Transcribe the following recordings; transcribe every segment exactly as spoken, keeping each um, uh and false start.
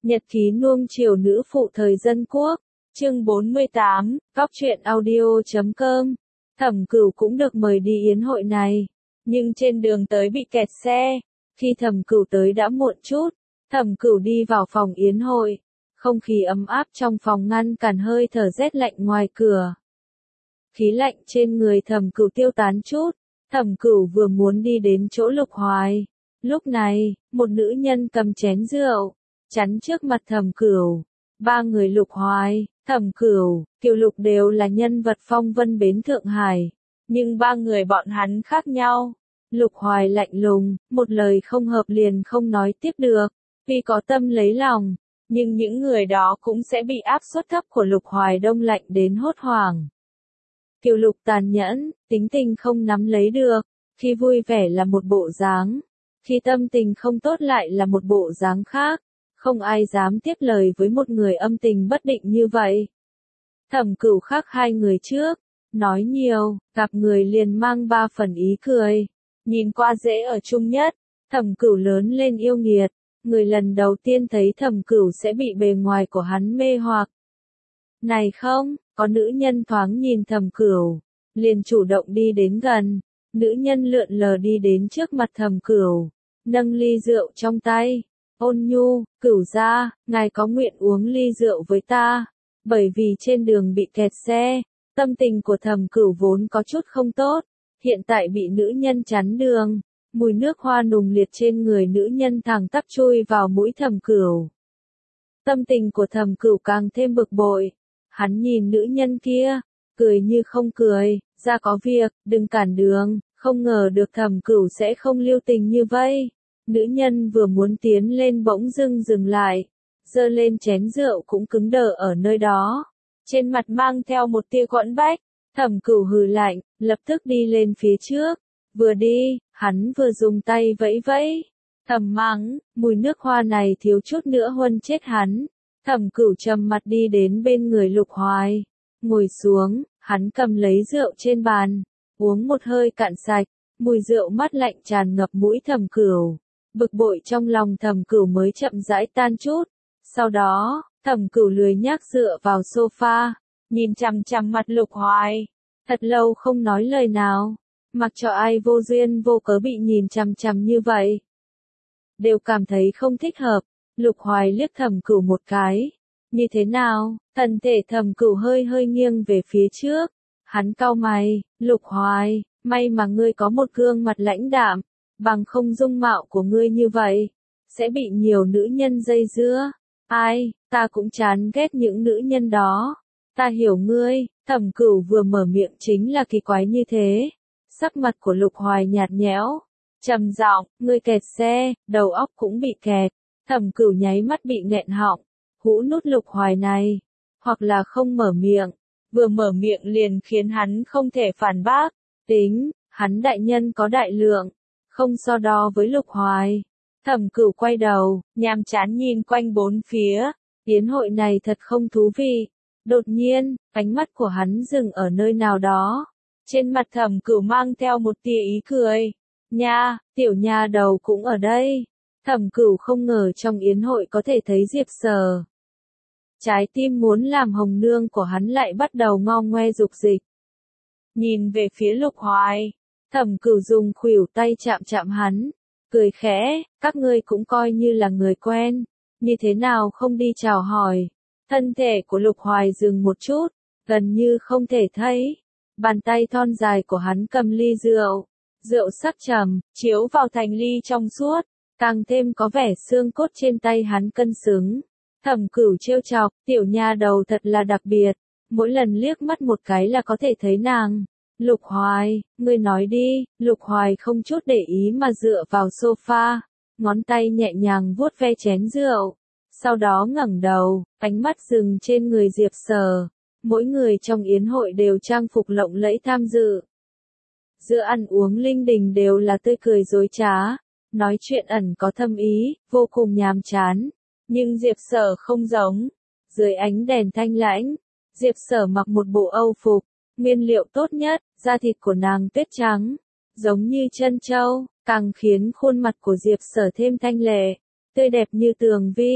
Nhật ký nuông chiều nữ phụ thời dân quốc, chương bốn mươi tám, góc truyện audio chấm com. Thẩm Cửu cũng được mời đi yến hội này, nhưng trên đường tới bị kẹt xe. Khi Thẩm Cửu tới đã muộn chút, Thẩm Cửu đi vào phòng yến hội, không khí ấm áp trong phòng ngăn cản hơi thở rét lạnh ngoài cửa. Khí lạnh trên người Thẩm Cửu tiêu tán chút, Thẩm Cửu vừa muốn đi đến chỗ Lục Hoài. Lúc này, một nữ nhân cầm chén rượu, chắn trước mặt Thẩm Cửu. Ba người Lục Hoài, Thẩm Cửu, Kiều Lục đều là nhân vật phong vân bến Thượng Hải, nhưng ba người bọn hắn khác nhau. Lục Hoài lạnh lùng, một lời không hợp liền không nói tiếp được, vì có tâm lấy lòng, nhưng những người đó cũng sẽ bị áp suất thấp của Lục Hoài đông lạnh đến hốt hoảng. Kiều Lục tàn nhẫn, tính tình không nắm lấy được, khi vui vẻ là một bộ dáng, khi tâm tình không tốt lại là một bộ dáng khác, không ai dám tiếp lời với một người âm tình bất định như vậy. Thẩm Cửu khác hai người trước, nói nhiều, gặp người liền mang ba phần ý cười, nhìn qua dễ ở chung nhất. Thẩm Cửu lớn lên yêu nghiệt, người lần đầu tiên thấy Thẩm Cửu sẽ bị bề ngoài của hắn mê hoặc. Này không, có nữ nhân thoáng nhìn Thẩm Cửu, liền chủ động đi đến gần. Nữ nhân lượn lờ đi đến trước mặt Thẩm Cửu, nâng ly rượu trong tay, ôn nhu, Cửu gia, ngài có nguyện uống ly rượu với ta? Bởi vì trên đường bị kẹt xe, tâm tình của Thẩm Cửu vốn có chút không tốt, hiện tại bị nữ nhân chắn đường, mùi nước hoa nùng liệt trên người nữ nhân thẳng tắp chui vào mũi Thẩm Cửu. Tâm tình của Thẩm Cửu càng thêm bực bội, hắn nhìn nữ nhân kia, cười như không cười, ra có việc, đừng cản đường, không ngờ được Thẩm Cửu sẽ không lưu tình như vậy. Nữ nhân vừa muốn tiến lên bỗng dưng dừng lại, giơ lên chén rượu cũng cứng đờ ở nơi đó, trên mặt mang theo một tia quẫn bách. Thẩm Cửu hừ lạnh, lập tức đi lên phía trước, vừa đi, hắn vừa dùng tay vẫy vẫy, thầm mắng, mùi nước hoa này thiếu chút nữa huân chết hắn. Thẩm Cửu trầm mặt đi đến bên người Lục Hoài, ngồi xuống, hắn cầm lấy rượu trên bàn, uống một hơi cạn sạch, mùi rượu mát lạnh tràn ngập mũi Thẩm Cửu. Bực bội trong lòng Thẩm Cửu mới chậm rãi tan chút. Sau đó, Thẩm Cửu lười nhác dựa vào sofa, nhìn chằm chằm mặt Lục Hoài, thật lâu không nói lời nào, mặc cho ai vô duyên vô cớ bị nhìn chằm chằm như vậy, đều cảm thấy không thích hợp. Lục Hoài liếc Thẩm Cửu một cái, như thế nào? Thân thể Thẩm Cửu hơi hơi nghiêng về phía trước, hắn cau mày, Lục Hoài, may mà ngươi có một gương mặt lãnh đạm, bằng không dung mạo của ngươi như vậy, sẽ bị nhiều nữ nhân dây dưa. Ai, ta cũng chán ghét những nữ nhân đó. Ta hiểu ngươi. Thẩm Cửu vừa mở miệng chính là kỳ quái như thế. Sắc mặt của Lục Hoài nhạt nhẽo, trầm giọng, ngươi kẹt xe, đầu óc cũng bị kẹt. Thẩm Cửu nháy mắt bị nghẹn họng, hũ nút Lục Hoài này, hoặc là không mở miệng, vừa mở miệng liền khiến hắn không thể phản bác. Tính, hắn đại nhân có đại lượng, không so đo với Lục Hoài. Thẩm Cửu quay đầu, nhàm chán nhìn quanh bốn phía, yến hội này thật không thú vị. Đột nhiên, ánh mắt của hắn dừng ở nơi nào đó. Trên mặt Thẩm Cửu mang theo một tia ý cười. Nha, tiểu nha đầu cũng ở đây. Thẩm Cửu không ngờ trong yến hội có thể thấy Diệp Sở. Trái tim muốn làm hồng nương của hắn lại bắt đầu ngo ngoe dục dịch. Nhìn về phía Lục Hoài, Thẩm Cửu dùng khuỷu tay chạm chạm hắn, cười khẽ, các ngươi cũng coi như là người quen, như thế nào không đi chào hỏi. Thân thể của Lục Hoài dừng một chút, gần như không thể thấy. Bàn tay thon dài của hắn cầm ly rượu, rượu sắc trầm, chiếu vào thành ly trong suốt, càng thêm có vẻ xương cốt trên tay hắn cân xứng. Thẩm Cửu trêu chọc, tiểu nha đầu thật là đặc biệt, mỗi lần liếc mắt một cái là có thể thấy nàng. Lục Hoài, ngươi nói đi. Lục Hoài không chút để ý mà dựa vào sofa, ngón tay nhẹ nhàng vuốt ve chén rượu, sau đó ngẩng đầu, ánh mắt dừng trên người Diệp Sở. Mỗi người trong yến hội đều trang phục lộng lẫy tham dự. Giữa ăn uống linh đình đều là tươi cười dối trá, nói chuyện ẩn có thâm ý, vô cùng nhàm chán. Nhưng Diệp Sở không giống. Dưới ánh đèn thanh lãnh, Diệp Sở mặc một bộ âu phục, nguyên liệu tốt nhất, da thịt của nàng tuyết trắng, giống như chân châu, càng khiến khuôn mặt của Diệp Sở thêm thanh lệ, tươi đẹp như tường vi.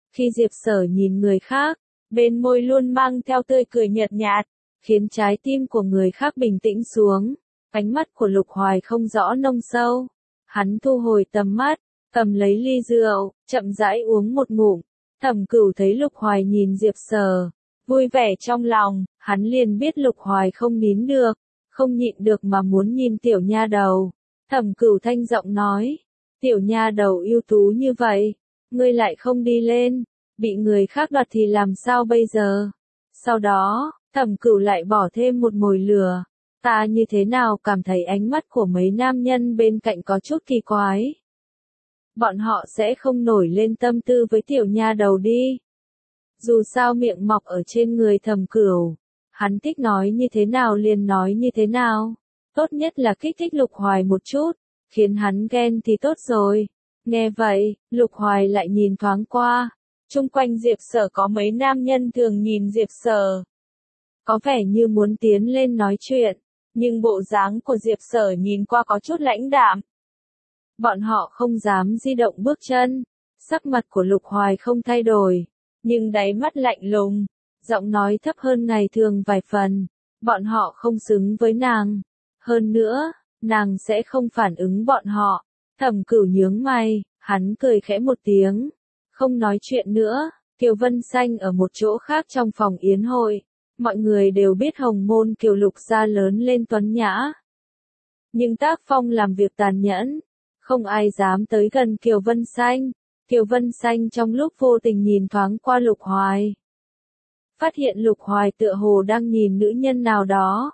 Khi Diệp Sở nhìn người khác, bên môi luôn mang theo tươi cười nhợt nhạt, khiến trái tim của người khác bình tĩnh xuống. Ánh mắt của Lục Hoài không rõ nông sâu. Hắn thu hồi tầm mắt, cầm lấy ly rượu, chậm rãi uống một ngụm. Thẩm Cửu thấy Lục Hoài nhìn Diệp Sở, vui vẻ trong lòng, hắn liền biết Lục Hoài không nín được, không nhịn được mà muốn nhìn tiểu nha đầu. Thẩm Cửu thanh giọng nói, tiểu nha đầu ưu tú như vậy, ngươi lại không đi lên, bị người khác đoạt thì làm sao bây giờ? Sau đó, Thẩm Cửu lại bỏ thêm một mồi lửa. Ta như thế nào cảm thấy ánh mắt của mấy nam nhân bên cạnh có chút kỳ quái. Bọn họ sẽ không nổi lên tâm tư với tiểu nha đầu đi. Dù sao miệng mọc ở trên người Thẩm Cửu, hắn thích nói như thế nào liền nói như thế nào. Tốt nhất là kích thích Lục Hoài một chút, khiến hắn ghen thì tốt rồi. Nghe vậy, Lục Hoài lại nhìn thoáng qua. Chung quanh Diệp Sở có mấy nam nhân thường nhìn Diệp Sở. Có vẻ như muốn tiến lên nói chuyện, nhưng bộ dáng của Diệp Sở nhìn qua có chút lãnh đạm. Bọn họ không dám di động bước chân. Sắc mặt của Lục Hoài không thay đổi, nhưng đáy mắt lạnh lùng, giọng nói thấp hơn ngày thường vài phần. Bọn họ không xứng với nàng. Hơn nữa, nàng sẽ không phản ứng bọn họ. Thẩm Cửu nhướng mày, hắn cười khẽ một tiếng. Không nói chuyện nữa, Kiều Vân Xanh ở một chỗ khác trong phòng yến hội. Mọi người đều biết Hồng Môn Kiều Lục gia lớn lên tuấn nhã. Nhưng tác phong làm việc tàn nhẫn, không ai dám tới gần Kiều Vân Xanh. Kiều Vân Xanh trong lúc vô tình nhìn thoáng qua Lục Hoài. Phát hiện Lục Hoài tựa hồ đang nhìn nữ nhân nào đó.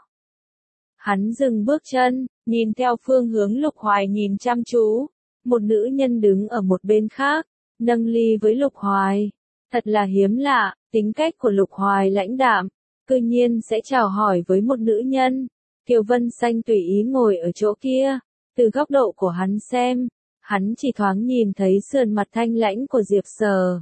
Hắn dừng bước chân, nhìn theo phương hướng Lục Hoài nhìn chăm chú. Một nữ nhân đứng ở một bên khác, nâng ly với Lục Hoài. Thật là hiếm lạ, tính cách của Lục Hoài lãnh đạm, cư nhiên sẽ chào hỏi với một nữ nhân. Kiều Vân Xanh tùy ý ngồi ở chỗ kia, từ góc độ của hắn xem, hắn chỉ thoáng nhìn thấy sườn mặt thanh lãnh của Diệp Sở.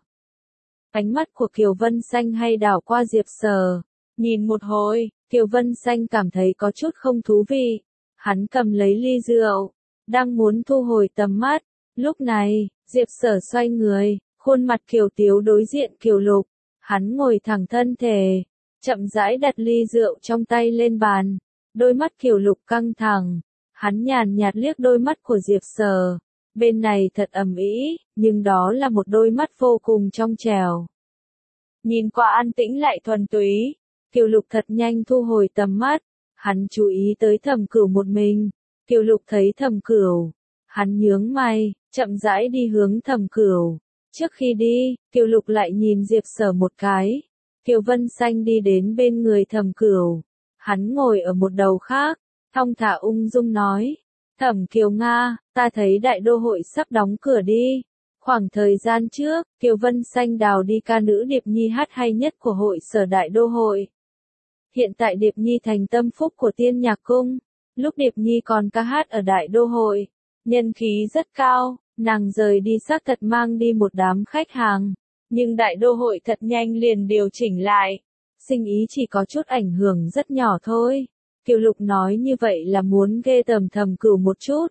Ánh mắt của Kiều Vân Xanh hay đảo qua Diệp Sở, nhìn một hồi, Kiều Vân Xanh cảm thấy có chút không thú vị. Hắn cầm lấy ly rượu, đang muốn thu hồi tầm mắt. Lúc này, Diệp Sở xoay người, khuôn mặt kiều tiếu đối diện Kiều Lục. Hắn ngồi thẳng thân thể, chậm rãi đặt ly rượu trong tay lên bàn. Đôi mắt Kiều Lục căng thẳng, hắn nhàn nhạt liếc đôi mắt của Diệp Sở. Bên này thật ầm ĩ, nhưng đó là một đôi mắt vô cùng trong trẻo. Nhìn qua an tĩnh lại thuần túy, Kiều Lục thật nhanh thu hồi tầm mắt. Hắn chú ý tới Thẩm Cửu một mình. Kiều Lục thấy Thẩm Cửu, hắn nhướng mày, chậm rãi đi hướng Thẩm Cửu. Trước khi đi, Kiều Lục lại nhìn Diệp Sở một cái. Kiều Vân Xanh đi đến bên người Thẩm Cửu. Hắn ngồi ở một đầu khác, thong thả ung dung nói. Thẩm Kiều Nga, ta thấy đại đô hội sắp đóng cửa đi. Khoảng thời gian trước, Kiều Vân Xanh đào đi ca nữ Điệp Nhi hát hay nhất của hội sở đại đô hội. Hiện tại Điệp Nhi thành tâm phúc của Tiên Nhạc Cung. Lúc Điệp Nhi còn ca hát ở đại đô hội, nhân khí rất cao, nàng rời đi xác thật mang đi một đám khách hàng. Nhưng đại đô hội thật nhanh liền điều chỉnh lại. Sinh ý chỉ có chút ảnh hưởng rất nhỏ thôi. Kiều Lục nói như vậy là muốn ghê tởm Thẩm Cửu một chút.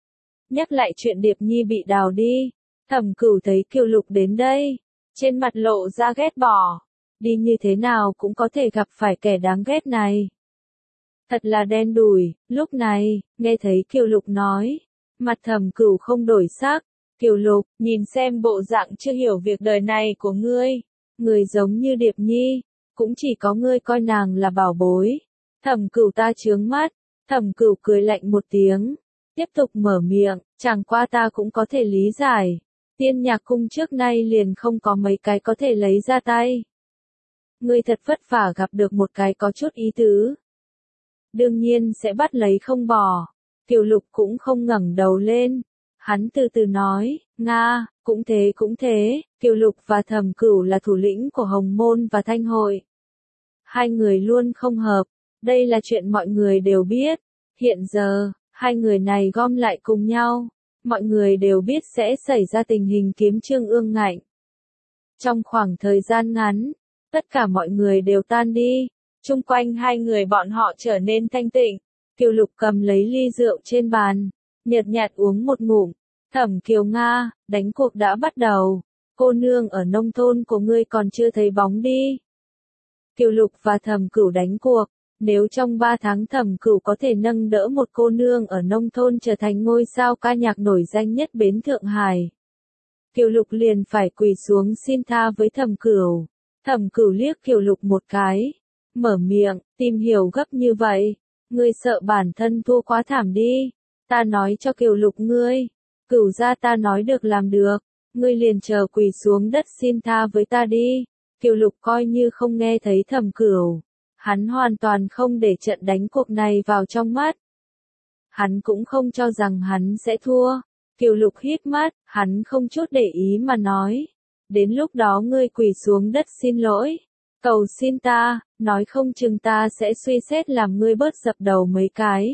Nhắc lại chuyện Điệp Nhi bị đào đi, Thẩm Cửu thấy Kiều Lục đến đây, trên mặt lộ ra ghét bỏ. Đi như thế nào cũng có thể gặp phải kẻ đáng ghét này. Thật là đen đủi. Lúc này, nghe thấy Kiều Lục nói, mặt Thẩm Cửu không đổi sắc. Kiều Lục, nhìn xem bộ dạng chưa hiểu việc đời này của ngươi. Người giống như Điệp Nhi, cũng chỉ có ngươi coi nàng là bảo bối. Thẩm Cửu ta chướng mắt. Thẩm Cửu cười lạnh một tiếng, tiếp tục mở miệng, chẳng qua ta cũng có thể lý giải. Tiên Nhạc Cung trước nay liền không có mấy cái có thể lấy ra tay. Ngươi thật vất vả gặp được một cái có chút ý tứ. Đương nhiên sẽ bắt lấy không bỏ. Kiều Lục cũng không ngẩng đầu lên. Hắn từ từ nói, Nga, cũng thế cũng thế, Kiều Lục và Thẩm Cửu là thủ lĩnh của Hồng Môn và Thanh Hội. Hai người luôn không hợp, đây là chuyện mọi người đều biết. Hiện giờ, hai người này gom lại cùng nhau, mọi người đều biết sẽ xảy ra tình hình kiếm trương ương ngạnh. Trong khoảng thời gian ngắn, tất cả mọi người đều tan đi, chung quanh hai người bọn họ trở nên thanh tịnh. Kiều Lục cầm lấy ly rượu trên bàn, nhợt nhạt uống một ngụm. Thẩm Kiều Nga, đánh cuộc đã bắt đầu. cô nương ở nông thôn của ngươi còn chưa thấy bóng đi. Kiều Lục và Thẩm Cửu đánh cuộc, nếu trong ba tháng Thẩm Cửu có thể nâng đỡ một cô nương ở nông thôn trở thành ngôi sao ca nhạc nổi danh nhất bến Thượng Hải, Kiều Lục liền phải quỳ xuống xin tha với Thẩm Cửu. Thẩm Cửu liếc Kiều Lục một cái, mở miệng, tìm hiểu gấp như vậy, ngươi sợ bản thân thua quá thảm đi, ta nói cho Kiều Lục ngươi, Cửu gia ta nói được làm được, ngươi liền chờ quỳ xuống đất xin tha với ta đi. Kiều Lục coi như không nghe thấy Thẩm Cửu, hắn hoàn toàn không để trận đánh cuộc này vào trong mắt. Hắn cũng không cho rằng hắn sẽ thua. Kiều Lục híp mắt, hắn không chút để ý mà nói, đến lúc đó ngươi quỳ xuống đất xin lỗi, cầu xin ta, nói không chừng ta sẽ suy xét làm ngươi bớt dập đầu mấy cái.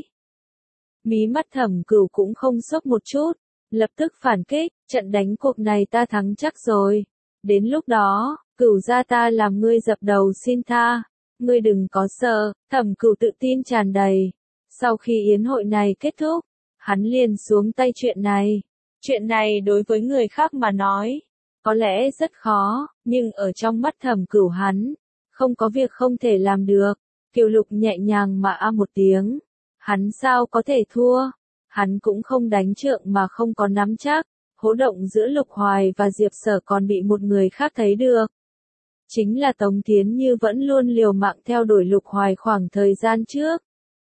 Mí mắt Thẩm Cửu cũng không sốc một chút, lập tức phản kích, trận đánh cuộc này ta thắng chắc rồi, đến lúc đó, Cửu gia ta làm ngươi dập đầu xin tha, ngươi đừng có sợ. Thẩm Cửu tự tin tràn đầy. Sau khi yến hội này kết thúc, hắn liền xuống tay chuyện này. Chuyện này đối với người khác mà nói, có lẽ rất khó, nhưng ở trong mắt Thẩm Cửu hắn, không có việc không thể làm được. Kiều Lục nhẹ nhàng mà a một tiếng, hắn sao có thể thua, hắn cũng không đánh trượng mà không có nắm chắc. Hỗ động giữa Lục Hoài và Diệp Sở còn bị một người khác thấy được. Chính là Tống Thiến Như vẫn luôn liều mạng theo đuổi Lục Hoài khoảng thời gian trước.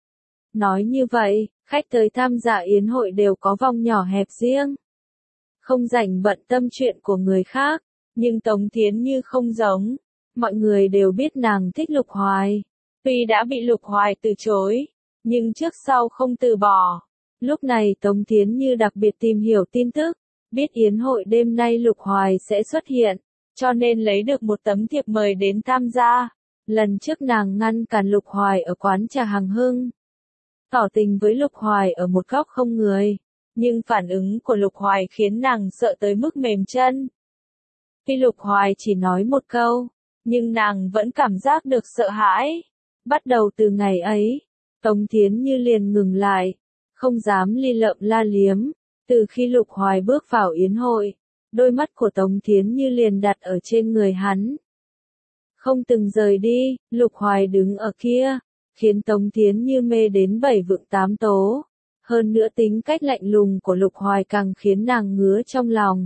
Nói như vậy, khách tới tham gia yến hội đều có vòng nhỏ hẹp riêng, không rảnh bận tâm chuyện của người khác, nhưng Tống Thiến Như không giống, mọi người đều biết nàng thích Lục Hoài. Tuy đã bị Lục Hoài từ chối, nhưng trước sau không từ bỏ. Lúc này Tống Thiến Như đặc biệt tìm hiểu tin tức, biết yến hội đêm nay Lục Hoài sẽ xuất hiện, cho nên lấy được một tấm thiệp mời đến tham gia. Lần trước nàng ngăn cản Lục Hoài ở quán trà Hằng Hưng, tỏ tình với Lục Hoài ở một góc không người, nhưng phản ứng của Lục Hoài khiến nàng sợ tới mức mềm chân. Tuy Lục Hoài chỉ nói một câu, nhưng nàng vẫn cảm giác được sợ hãi. Bắt đầu từ ngày ấy, Tống Thiến Như liền ngừng lại, không dám li lợm la liếm. Từ khi Lục Hoài bước vào yến hội, đôi mắt của Tống Thiến Như liền đặt ở trên người hắn, không từng rời đi. Lục Hoài đứng ở kia, khiến Tống Thiến Như mê đến bảy vượng tám tố. Hơn nữa tính cách lạnh lùng của Lục Hoài càng khiến nàng ngứa trong lòng.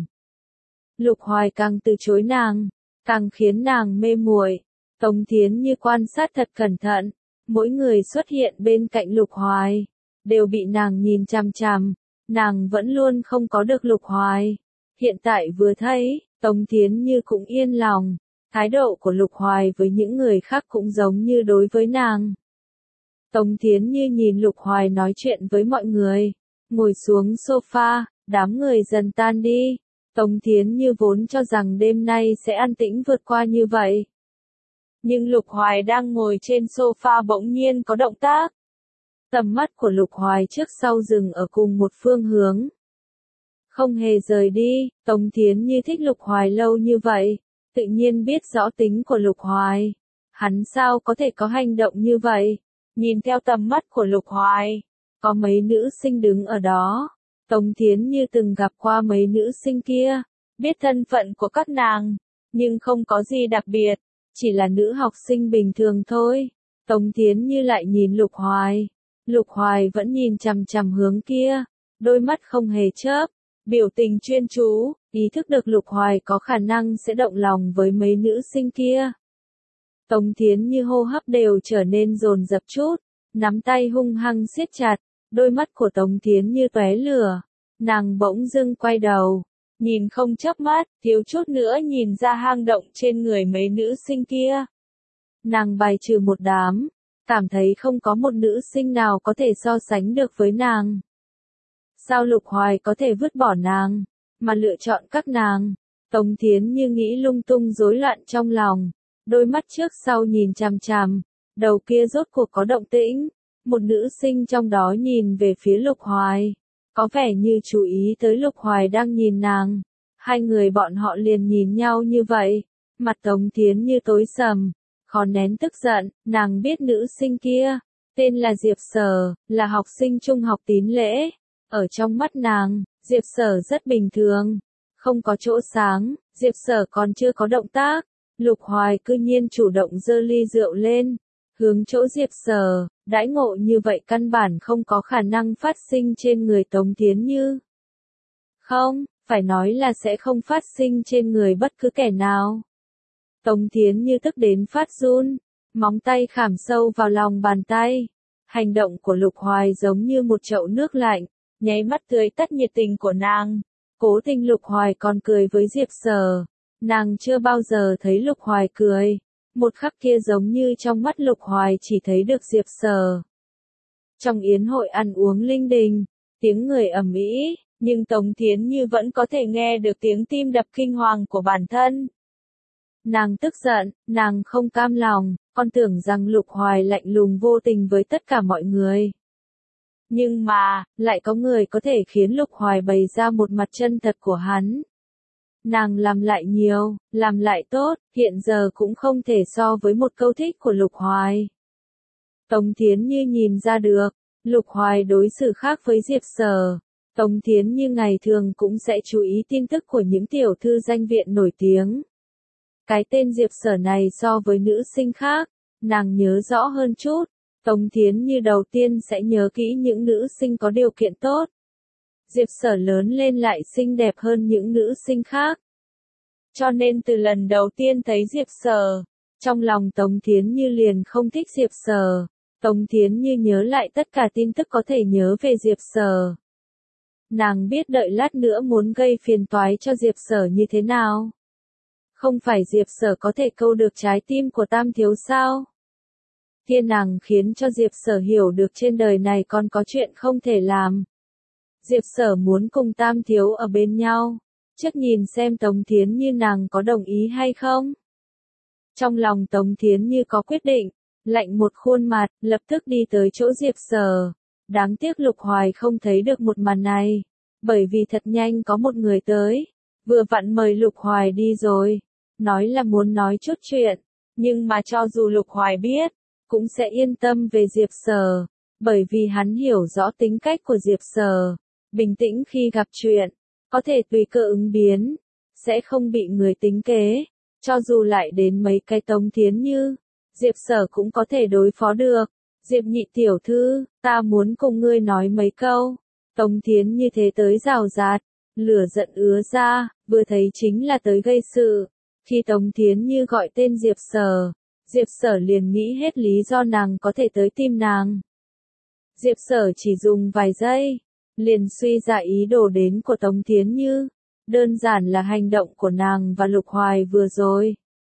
Lục Hoài càng từ chối nàng, càng khiến nàng mê muội. Tống Thiến Như quan sát thật cẩn thận, mỗi người xuất hiện bên cạnh Lục Hoài, đều bị nàng nhìn chằm chằm, nàng vẫn luôn không có được Lục Hoài. Hiện tại vừa thấy, Tống Thiến Như cũng yên lòng, thái độ của Lục Hoài với những người khác cũng giống như đối với nàng. Tống Thiến Như nhìn Lục Hoài nói chuyện với mọi người, ngồi xuống sofa, đám người dần tan đi. Tống Thiến Như vốn cho rằng đêm nay sẽ an tĩnh vượt qua như vậy. Nhưng Lục Hoài đang ngồi trên sofa bỗng nhiên có động tác. Tầm mắt của Lục Hoài trước sau dừng ở cùng một phương hướng, không hề rời đi. Tống Thiến Như thích Lục Hoài lâu như vậy, tự nhiên biết rõ tính của Lục Hoài. Hắn sao có thể có hành động như vậy? Nhìn theo tầm mắt của Lục Hoài, có mấy nữ sinh đứng ở đó. Tống Thiến Như từng gặp qua mấy nữ sinh kia, biết thân phận của các nàng, nhưng không có gì đặc biệt, chỉ là nữ học sinh bình thường thôi. Tống Thiến Như lại nhìn Lục Hoài, Lục Hoài vẫn nhìn chằm chằm hướng kia, đôi mắt không hề chớp, biểu tình chuyên chú, ý thức được Lục Hoài có khả năng sẽ động lòng với mấy nữ sinh kia. Tống Thiến Như hô hấp đều trở nên dồn dập chút, nắm tay hung hăng siết chặt, đôi mắt của Tống Thiến Như tóe lửa, nàng bỗng dưng quay đầu, nhìn không chớp mắt, thiếu chút nữa nhìn ra hang động trên người mấy nữ sinh kia. Nàng bài trừ một đám, cảm thấy không có một nữ sinh nào có thể so sánh được với nàng. Sao Lục Hoài có thể vứt bỏ nàng, mà lựa chọn các nàng? Tống Thiến Như nghĩ lung tung rối loạn trong lòng, đôi mắt trước sau nhìn chằm chằm, đầu kia rốt cuộc có động tĩnh, một nữ sinh trong đó nhìn về phía Lục Hoài, có vẻ như chú ý tới Lục Hoài đang nhìn nàng. Hai người bọn họ liền nhìn nhau như vậy, mặt Tống Thiến Như tối sầm, khó nén tức giận. Nàng biết nữ sinh kia, tên là Diệp Sở, là học sinh trung học Tín Lễ. Ở trong mắt nàng, Diệp Sở rất bình thường, không có chỗ sáng. Diệp Sở còn chưa có động tác, Lục Hoài cư nhiên chủ động giơ ly rượu lên, hướng chỗ Diệp Sở, đãi ngộ như vậy căn bản không có khả năng phát sinh trên người Tống Thiến Như. Không, phải nói là sẽ không phát sinh trên người bất cứ kẻ nào. Tống Thiến Như tức đến phát run, móng tay khảm sâu vào lòng bàn tay. Hành động của Lục Hoài giống như một chậu nước lạnh, nháy mắt tưới tắt nhiệt tình của nàng. Cố Tình Lục Hoài còn cười với Diệp Sở. Nàng chưa bao giờ thấy Lục Hoài cười. Một khắc kia giống như trong mắt Lục Hoài chỉ thấy được Diệp Sở. Trong yến hội ăn uống linh đình, tiếng người ầm ĩ, nhưng Tống Thiến Như vẫn có thể nghe được tiếng tim đập kinh hoàng của bản thân. Nàng tức giận, nàng không cam lòng, con tưởng rằng Lục Hoài lạnh lùng vô tình với tất cả mọi người. Nhưng mà, lại có người có thể khiến Lục Hoài bày ra một mặt chân thật của hắn. Nàng làm lại nhiều, làm lại tốt, hiện giờ cũng không thể so với một câu thích của Lục Hoài. Tống Thiến Như nhìn ra được, Lục Hoài đối xử khác với Diệp Sở. Tống Thiến Như ngày thường cũng sẽ chú ý tin tức của những tiểu thư danh viện nổi tiếng. Cái tên Diệp Sở này so với nữ sinh khác, nàng nhớ rõ hơn chút. Tống Thiến Như đầu tiên sẽ nhớ kỹ những nữ sinh có điều kiện tốt. Diệp Sở lớn lên lại xinh đẹp hơn những nữ sinh khác. Cho nên từ lần đầu tiên thấy Diệp Sở, trong lòng Tống Thiến Như liền không thích Diệp Sở. Tống Thiến Như nhớ lại tất cả tin tức có thể nhớ về Diệp Sở. Nàng biết đợi lát nữa muốn gây phiền toái cho Diệp Sở như thế nào. Không phải Diệp Sở có thể câu được trái tim của Tam Thiếu sao? Thiên nàng khiến cho Diệp Sở hiểu được trên đời này còn có chuyện không thể làm. Diệp Sở muốn cùng Tam Thiếu ở bên nhau. Trước nhìn xem Tống Thiến Như nàng có đồng ý hay không. Trong lòng Tống Thiến Như có quyết định, lạnh một khuôn mặt, lập tức đi tới chỗ Diệp Sở. Đáng tiếc Lục Hoài không thấy được một màn này, bởi vì thật nhanh có một người tới, vừa vặn mời Lục Hoài đi rồi, nói là muốn nói chút chuyện, nhưng mà cho dù Lục Hoài biết, cũng sẽ yên tâm về Diệp Sở, bởi vì hắn hiểu rõ tính cách của Diệp Sở, bình tĩnh khi gặp chuyện, có thể tùy cơ ứng biến, sẽ không bị người tính kế, cho dù lại đến mấy cái Tống Thiến Như, Diệp Sở cũng có thể đối phó được. Diệp nhị tiểu thư, ta muốn cùng ngươi nói mấy câu. Tống Thiến Như thế tới rào rạt, lửa giận ứa ra, vừa thấy chính là tới gây sự. Khi Tống Thiến Như gọi tên Diệp Sở, Diệp Sở liền nghĩ hết lý do nàng có thể tới tìm nàng. Diệp Sở chỉ dùng vài giây, liền suy ra ý đồ đến của Tống Thiến Như. Đơn giản là hành động của nàng và Lục Hoài vừa rồi.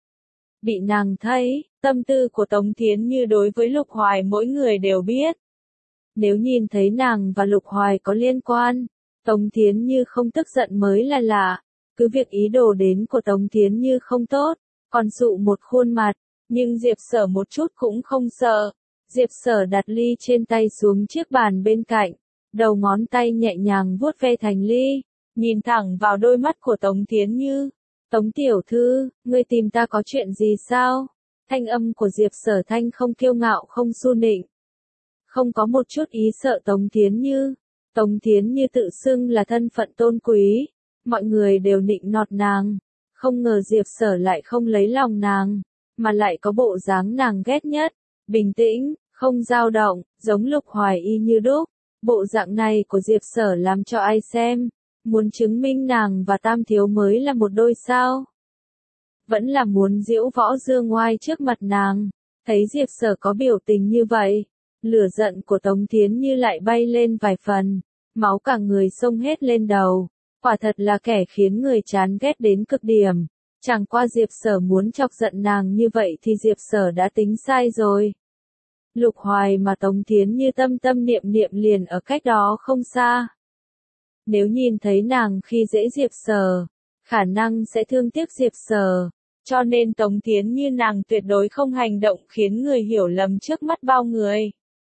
Bị nàng thấy, tâm tư của Tống Thiến Như đối với Lục Hoài mỗi người đều biết. Nếu nhìn thấy nàng và Lục Hoài có liên quan, Tống Thiến Như không tức giận mới là lạ. Cứ việc ý đồ đến của Tống Thiến Như không tốt, còn sụ một khuôn mặt, nhưng Diệp Sở một chút cũng không sợ. Diệp Sở đặt ly trên tay xuống chiếc bàn bên cạnh, đầu ngón tay nhẹ nhàng vuốt ve thành ly, nhìn thẳng vào đôi mắt của Tống Thiến Như. Tống tiểu thư, ngươi tìm ta có chuyện gì sao? Thanh âm của Diệp Sở Thanh không kiêu ngạo không su nịnh. Không có một chút ý sợ Tống Thiến Như. Tống Thiến Như tự xưng là thân phận tôn quý. Mọi người đều nịnh nọt nàng. Không ngờ Diệp Sở lại không lấy lòng nàng. Mà lại có bộ dáng nàng ghét nhất. Bình tĩnh, không dao động, giống Lục Hoài y như đúc. Bộ dạng này của Diệp Sở làm cho ai xem. Muốn chứng minh nàng và Tam Thiếu mới là một đôi sao? Vẫn là muốn diễu võ dương ngoai trước mặt nàng. Thấy Diệp Sở có biểu tình như vậy, lửa giận của Tống Thiến Như lại bay lên vài phần, máu cả người xông hết lên đầu. Quả thật là kẻ khiến người chán ghét đến cực điểm. Chẳng qua Diệp Sở muốn chọc giận nàng như vậy thì Diệp Sở đã tính sai rồi. Lục Hoài mà Tống Thiến Như tâm tâm niệm niệm liền ở cách đó không xa. Nếu nhìn thấy nàng khi dễ Diệp Sở, khả năng sẽ thương tiếc Diệp Sở, cho nên Tống Thiến Như nàng tuyệt đối không hành động khiến người hiểu lầm trước mắt bao người.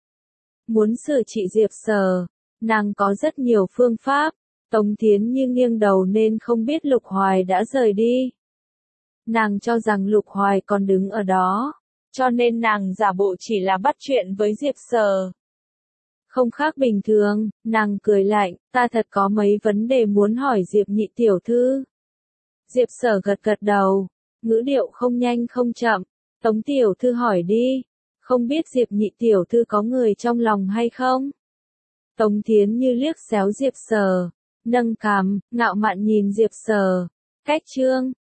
Muốn xử trị Diệp Sở, nàng có rất nhiều phương pháp, Tống Thiến Như nghiêng đầu nên không biết Lục Hoài đã rời đi. Nàng cho rằng Lục Hoài còn đứng ở đó, cho nên nàng giả bộ chỉ là bắt chuyện với Diệp Sở. Không khác bình thường, nàng cười lạnh, ta thật có mấy vấn đề muốn hỏi Diệp nhị tiểu thư. Diệp Sở gật gật đầu, ngữ điệu không nhanh không chậm. Tống tiểu thư hỏi đi, không biết Diệp nhị tiểu thư có người trong lòng hay không? Tống Thiến Như liếc xéo Diệp Sở, nâng cằm, ngạo mạn nhìn Diệp Sở. Cách trương,